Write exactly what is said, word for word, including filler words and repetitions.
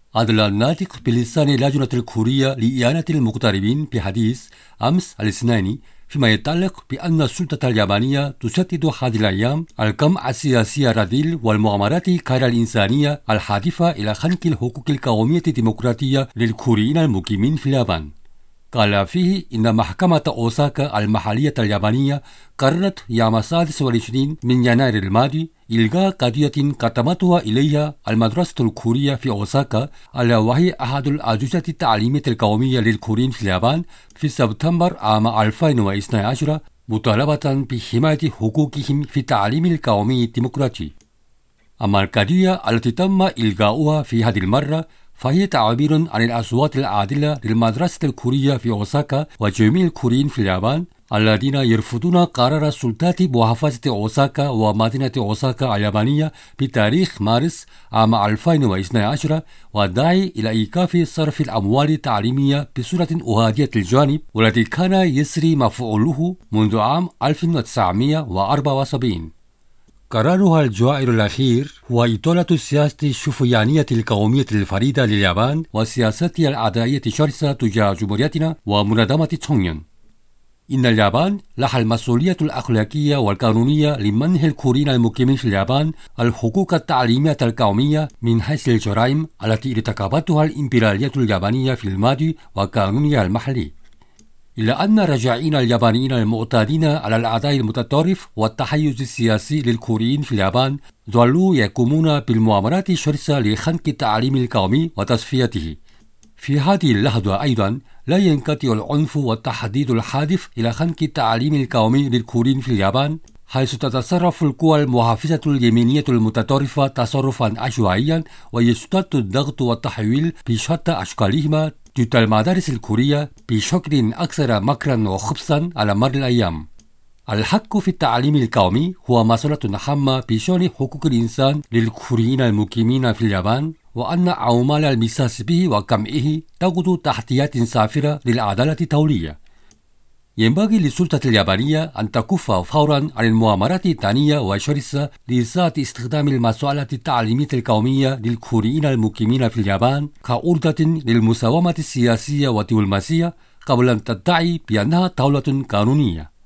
أدلى الناطق بلسان اللجنة الكورية لإعانة المغتربين بحديث أمس الاثنين فيما يتعلق بأن السلطة اليابانية تسدد هذه الأيام القمع السياسي الرذيل والمؤامرات غير الإنسانية الهادفة إلى خنق الحقوق القومية الديمقراطية للكوريين المقيمين في اليابان. قال فيه إن محكمة أوساكا المحلية اليابانية قررت يوم السادس والعشرين من يناير الماضي إلغاء قضية قدمتها إليها المدرسة الكورية في أوساكا، ألا وهي أحد الأجهزة التعليمية القومية للكوريين في اليابان في سبتمبر عام ألفين واثني عشر، مطالبة بحماية حقوقهم في التعليم القومي الديمقراطي. أما القضية التي تم إلغاؤها في هذه المرة فهي تعبير عن الأصوات العادلة للمدرسة الكورية في أوساكا وجميع الكوريين في اليابان الذين يرفضون قرار السلطات بمحافظة أوساكا ومدينة أوساكا اليابانية بتاريخ مارس عام ألفين واثني عشر، والداعي إلى إيقاف صرف الأموال التعليمية بصورة أهادية الجانب، والذي كان يسري مفعوله منذ عام ألف وتسعمائة وأربعة وسبعين. قرارها الجوائر الأخير هو إطالة السياسة الشفيانية القومية الفريدة لليابان وسياستها العدائية الشرسة تجاه جمهوريتنا ومنظمة تشونغيون. إن اليابان لها المسؤولية الأخلاقية والقانونية لمنح الكوريين المقيمين في اليابان الحقوق التعليمية القومية من حيث الجرائم التي ارتكبتها الإمبرالية اليابانية في الماضي وقانونها المحلي. إلا أن الرجعين اليابانيين المعتادين على الأداء المتطرف والتحيز السياسي للكوريين في اليابان ظلوا يقومون بالمؤامرات الشرسة لخنق التعليم القومي وتصفيته. في هذه اللحظة أيضا لا ينقطع العنف والتحديد الهادف إلى خنق التعليم القومي للكوريين في اليابان، حيث تتصرف القوى المحافظة اليمينية المتطرفة تصرفا عشوائيا ويشتد الضغط والتحويل بشتى أشكالهما ضد المدارس الكورية بشكل أكثر مكرا وخبثا على مر الأيام. الحق في التعليم القومي هو مسألة هامة بشأن حقوق الإنسان للكوريين المقيمين في اليابان، وأن عمال المساس به وقمعه تقود تحديات سافرة للعدالة الدولية. ينبغي للسلطة اليابانية أن تكف فورا عن المؤامرات الثانية والشرسة لإساءة استخدام المسألة التعليمية القومية للكوريين المقيمين في اليابان كعرضة للمساومة السياسية والدبلوماسية قبل أن تدعي بأنها دولة قانونية.